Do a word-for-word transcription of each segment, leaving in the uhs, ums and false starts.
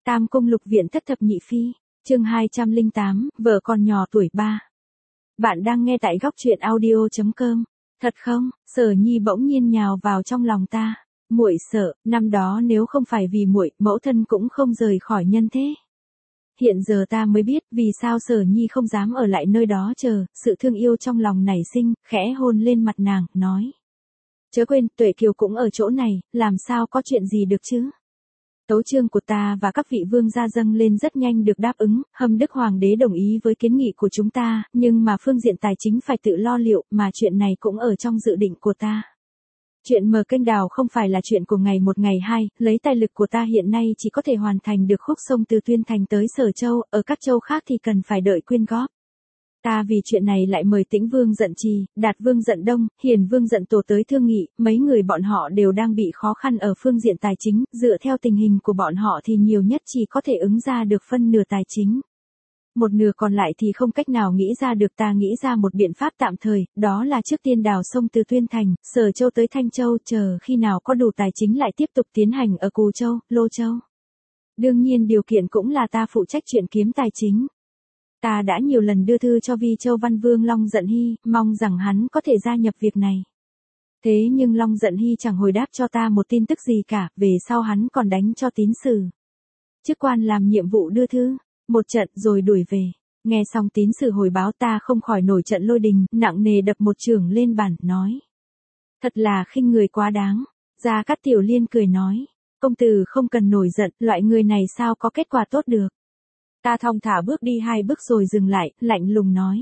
Tam cung lục viện thất thập nhị phi, chương hai trăm lẻ tám, vợ còn nhỏ tuổi ba. Bạn đang nghe tại góc truyện audio chấm com. Thật không? Sở Nhi bỗng nhiên nhào vào trong lòng ta. Muội sợ, năm đó nếu không phải vì muội, mẫu thân cũng không rời khỏi nhân thế. Hiện giờ ta mới biết vì sao Sở Nhi không dám ở lại nơi đó chờ, sự thương yêu trong lòng nảy sinh, khẽ hôn lên mặt nàng, nói. Chớ quên, Tuệ Kiều cũng ở chỗ này, làm sao có chuyện gì được chứ? Tấu chương của ta và các vị vương gia dâng lên rất nhanh được đáp ứng, Hâm Đức Hoàng đế đồng ý với kiến nghị của chúng ta, nhưng mà phương diện tài chính phải tự lo liệu, mà chuyện này cũng ở trong dự định của ta. Chuyện mở kênh đào không phải là chuyện của ngày một ngày hai, lấy tài lực của ta hiện nay chỉ có thể hoàn thành được khúc sông từ Tuyên Thành tới Sở Châu, ở các châu khác thì cần phải đợi quyên góp. Ta vì chuyện này lại mời Tĩnh Vương Dận Trì, Đạt Vương Dận Đông, Hiền Vương Dận Tổ tới thương nghị, mấy người bọn họ đều đang bị khó khăn ở phương diện tài chính, dựa theo tình hình của bọn họ thì nhiều nhất chỉ có thể ứng ra được phân nửa tài chính. Một nửa còn lại thì không cách nào nghĩ ra được, ta nghĩ ra một biện pháp tạm thời, đó là trước tiên đào sông từ Tuyên Thành, Sở Châu tới Thanh Châu, chờ khi nào có đủ tài chính lại tiếp tục tiến hành ở Cù Châu, Lô Châu. Đương nhiên điều kiện cũng là ta phụ trách chuyện kiếm tài chính. Ta đã nhiều lần đưa thư cho Vi Châu Văn Vương Long Dận Hy, mong rằng hắn có thể gia nhập việc này. Thế nhưng Long Dận Hy chẳng hồi đáp cho ta một tin tức gì cả, về sau hắn còn đánh cho tín sử chức quan làm nhiệm vụ đưa thư, một trận rồi đuổi về. Nghe xong tín sử hồi báo ta không khỏi nổi trận lôi đình, nặng nề đập một chưởng lên bàn, nói. Thật là khinh người quá đáng. Gia Cát Tiểu Liên cười nói. Công tử không cần nổi giận, loại người này sao có kết quả tốt được. Ta thong thả bước đi hai bước rồi dừng lại, lạnh lùng nói.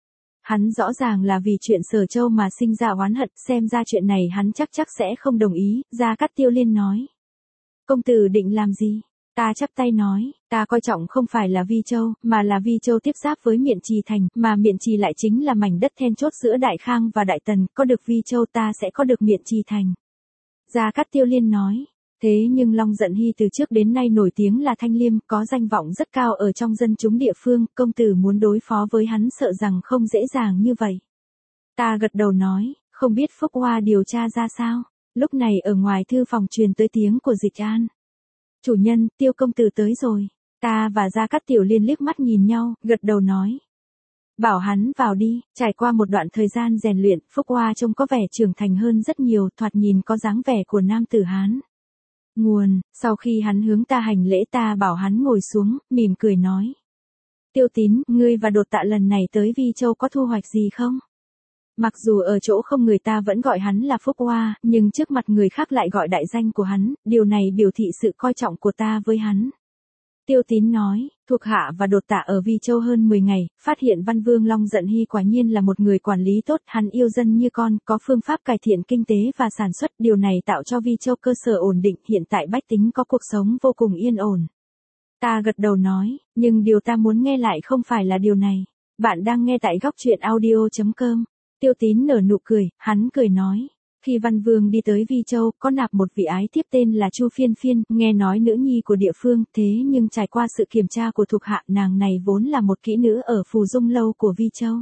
Hắn rõ ràng là vì chuyện Sở Châu mà sinh ra oán hận, xem ra chuyện này hắn chắc chắc sẽ không đồng ý, Gia Cát Tiêu Liên nói. Công tử định làm gì? Ta chắp tay nói, ta coi trọng không phải là Vi Châu, mà là Vi Châu tiếp giáp với Miện Trì Thành, mà Miện Trì lại chính là mảnh đất then chốt giữa Đại Khang và Đại Tần, có được Vi Châu ta sẽ có được Miện Trì Thành. Gia Cát Tiêu Liên nói. Thế nhưng Long Dận Hy từ trước đến nay nổi tiếng là thanh liêm, có danh vọng rất cao ở trong dân chúng địa phương, công tử muốn đối phó với hắn sợ rằng không dễ dàng như vậy. Ta gật đầu nói, không biết Phúc Hoa điều tra ra sao. Lúc này ở ngoài thư phòng truyền tới tiếng của Dịch An. Chủ nhân, Tiêu công tử tới rồi. Ta và Gia Cát Tiểu Liên liếc mắt nhìn nhau, gật đầu nói. Bảo hắn vào đi. Trải qua một đoạn thời gian rèn luyện, Phúc Hoa trông có vẻ trưởng thành hơn rất nhiều, thoạt nhìn có dáng vẻ của nam tử Hán. Nguồn, sau khi hắn hướng ta hành lễ ta bảo hắn ngồi xuống, mỉm cười nói. Tiêu Tín, ngươi và Đột Tạ lần này tới Vi Châu có thu hoạch gì không? Mặc dù ở chỗ không người ta vẫn gọi hắn là Phúc Hoa, nhưng trước mặt người khác lại gọi đại danh của hắn, điều này biểu thị sự coi trọng của ta với hắn. Tiêu Tín nói, thuộc hạ và Đột Tạ ở Vi Châu hơn mười ngày, phát hiện Văn Vương Long Dận Hy quả nhiên là một người quản lý tốt, hắn yêu dân như con, có phương pháp cải thiện kinh tế và sản xuất, điều này tạo cho Vi Châu cơ sở ổn định, hiện tại bách tính có cuộc sống vô cùng yên ổn. Ta gật đầu nói, nhưng điều ta muốn nghe lại không phải là điều này. Bạn đang nghe tại góc truyện audio chấm com. Tiêu Tín nở nụ cười, hắn cười nói. Khi Văn Vương đi tới Vi Châu, có nạp một vị ái thiếp tên là Chu Phiên Phiên, nghe nói nữ nhi của địa phương, thế nhưng trải qua sự kiểm tra của thuộc hạ, nàng này vốn là một kỹ nữ ở Phù Dung Lâu của Vi Châu.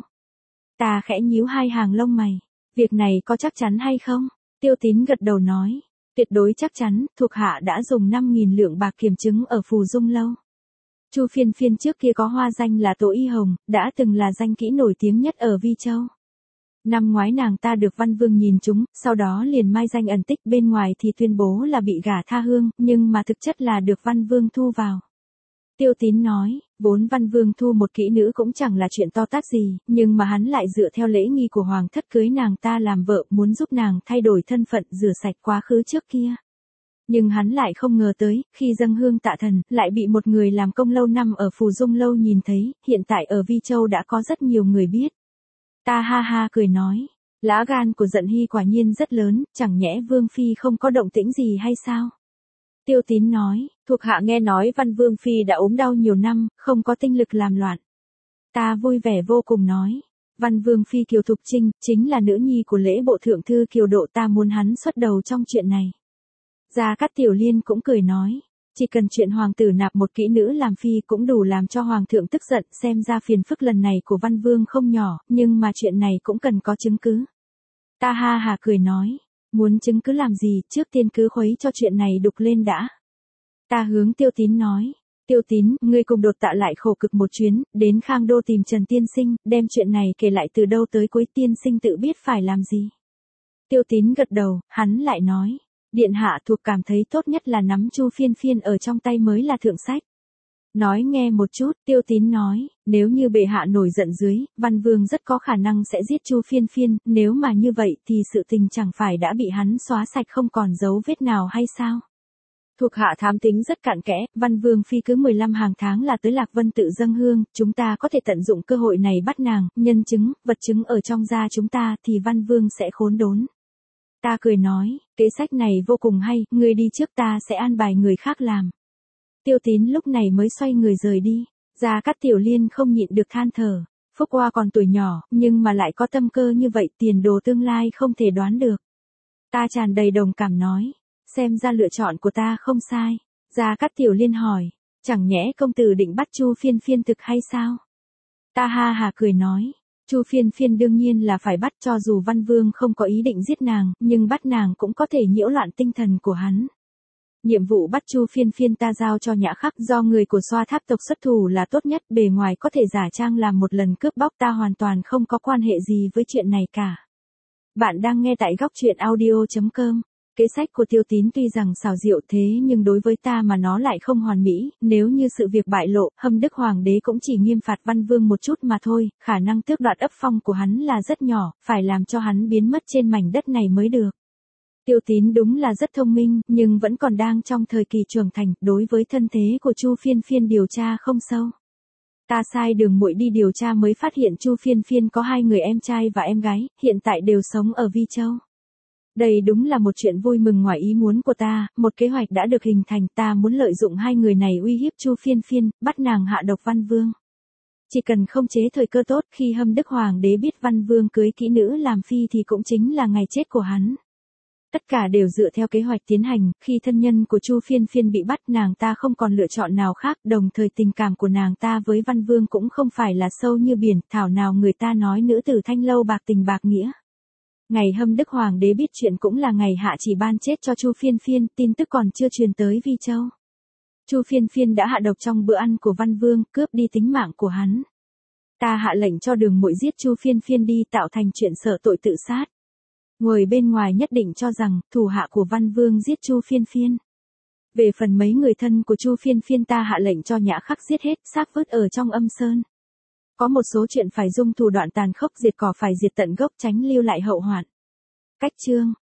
Ta khẽ nhíu hai hàng lông mày. Việc này có chắc chắn hay không? Tiêu Tín gật đầu nói. Tuyệt đối chắc chắn, thuộc hạ đã dùng năm nghìn lượng bạc kiểm chứng ở Phù Dung Lâu. Chu Phiên Phiên trước kia có hoa danh là Tố Y Hồng, đã từng là danh kỹ nổi tiếng nhất ở Vi Châu. Năm ngoái nàng ta được Văn Vương nhìn trúng, sau đó liền mai danh ẩn tích, bên ngoài thì tuyên bố là bị gả tha hương, nhưng mà thực chất là được Văn Vương thu vào. Tiêu Tín nói, vốn Văn Vương thu một kỹ nữ cũng chẳng là chuyện to tát gì, nhưng mà hắn lại dựa theo lễ nghi của hoàng thất cưới nàng ta làm vợ, muốn giúp nàng thay đổi thân phận, rửa sạch quá khứ trước kia. Nhưng hắn lại không ngờ tới, khi dâng hương tạ thần, lại bị một người làm công lâu năm ở Phù Dung Lâu nhìn thấy, hiện tại ở Vi Châu đã có rất nhiều người biết. Ta ha ha cười nói, lá gan của Dận Hy quả nhiên rất lớn, chẳng nhẽ Vương Phi không có động tĩnh gì hay sao? Tiêu Tín nói, thuộc hạ nghe nói Văn Vương Phi đã ốm đau nhiều năm, không có tinh lực làm loạn. Ta vui vẻ vô cùng nói, Văn Vương Phi Kiều Thục Trinh, chính là nữ nhi của lễ bộ thượng thư Kiều Độ, ta muốn hắn xuất đầu trong chuyện này. Gia Cát Tiểu Liên cũng cười nói. Chỉ cần chuyện hoàng tử nạp một kỹ nữ làm phi cũng đủ làm cho hoàng thượng tức giận, xem ra phiền phức lần này của Văn Vương không nhỏ, nhưng mà chuyện này cũng cần có chứng cứ. Ta ha hà cười nói, muốn chứng cứ làm gì, trước tiên cứ khuấy cho chuyện này đục lên đã. Ta hướng Tiêu Tín nói, Tiêu Tín, ngươi cùng Đột Tạ lại khổ cực một chuyến, đến Khang Đô tìm Trần Tiên Sinh, đem chuyện này kể lại từ đâu tới cuối, Tiên Sinh tự biết phải làm gì. Tiêu Tín gật đầu, hắn lại nói, điện hạ thuộc cảm thấy tốt nhất là nắm Chu Phiên Phiên ở trong tay mới là thượng sách. Nói nghe một chút, Tiêu Tín nói, nếu như bệ hạ nổi giận dưới, Văn Vương rất có khả năng sẽ giết Chu Phiên Phiên, nếu mà như vậy thì sự tình chẳng phải đã bị hắn xóa sạch không còn dấu vết nào hay sao? Thuộc hạ thám tính rất cặn kẽ, Văn Vương phi cứ mười lăm hàng tháng là tới Lạc Vân tự dâng hương, chúng ta có thể tận dụng cơ hội này bắt nàng, nhân chứng, vật chứng ở trong gia chúng ta thì Văn Vương sẽ khốn đốn. Ta cười nói, kế sách này vô cùng hay, ngươi đi trước, ta sẽ an bài người khác làm. Tiêu Tín lúc này mới xoay người rời đi. Gia Cát Tiểu Liên không nhịn được than thở, Phúc Oa còn tuổi nhỏ, nhưng mà lại có tâm cơ như vậy, tiền đồ tương lai không thể đoán được. Ta tràn đầy đồng cảm nói, xem ra lựa chọn của ta không sai. Gia Cát Tiểu Liên hỏi, chẳng nhẽ công tử định bắt Chu Phiên Phiên thực hay sao? Ta ha hà cười nói, Chu Phiên Phiên đương nhiên là phải bắt, cho dù Văn Vương không có ý định giết nàng, nhưng bắt nàng cũng có thể nhiễu loạn tinh thần của hắn. Nhiệm vụ bắt Chu Phiên Phiên ta giao cho Nhã Khắc, do người của Xoa Tháp tộc xuất thủ là tốt nhất, bề ngoài có thể giả trang làm một lần cướp bóc, ta hoàn toàn không có quan hệ gì với chuyện này cả. Bạn đang nghe tại góc truyện audio chấm com. Kế sách của Tiêu Tín tuy rằng xảo diệu thế nhưng đối với ta mà nó lại không hoàn mỹ, nếu như sự việc bại lộ, Hâm Đức Hoàng đế cũng chỉ nghiêm phạt Văn Vương một chút mà thôi, khả năng tước đoạt ấp phong của hắn là rất nhỏ, phải làm cho hắn biến mất trên mảnh đất này mới được. Tiêu Tín đúng là rất thông minh, nhưng vẫn còn đang trong thời kỳ trưởng thành, đối với thân thế của Chu Phiên Phiên điều tra không sâu. Ta sai Đường Muội đi điều tra mới phát hiện Chu Phiên Phiên có hai người em trai và em gái, hiện tại đều sống ở Vi Châu. Đây đúng là một chuyện vui mừng ngoài ý muốn của ta, một kế hoạch đã được hình thành, ta muốn lợi dụng hai người này uy hiếp Chu Phiên Phiên, bắt nàng hạ độc Văn Vương. Chỉ cần không chế thời cơ tốt, khi Hâm Đức Hoàng đế biết Văn Vương cưới kỹ nữ làm phi thì cũng chính là ngày chết của hắn. Tất cả đều dựa theo kế hoạch tiến hành, khi thân nhân của Chu Phiên Phiên bị bắt, nàng ta không còn lựa chọn nào khác, đồng thời tình cảm của nàng ta với Văn Vương cũng không phải là sâu như biển, thảo nào người ta nói nữ tử thanh lâu bạc tình bạc nghĩa. Ngày Hâm Đức Hoàng đế biết chuyện cũng là ngày hạ chỉ ban chết cho Chu Phiên Phiên, tin tức còn chưa truyền tới Vi Châu. Chu Phiên Phiên đã hạ độc trong bữa ăn của Văn Vương, cướp đi tính mạng của hắn. Ta hạ lệnh cho Đường Muội giết Chu Phiên Phiên đi, tạo thành chuyện sợ tội tự sát. Người bên ngoài nhất định cho rằng thủ hạ của Văn Vương giết Chu Phiên Phiên. Về phần mấy người thân của Chu Phiên Phiên, ta hạ lệnh cho Nhã Khắc giết hết, xác vứt ở trong âm sơn. Có một số chuyện phải dùng thủ đoạn tàn khốc, diệt cỏ phải diệt tận gốc, tránh lưu lại hậu hoạn. Cách chương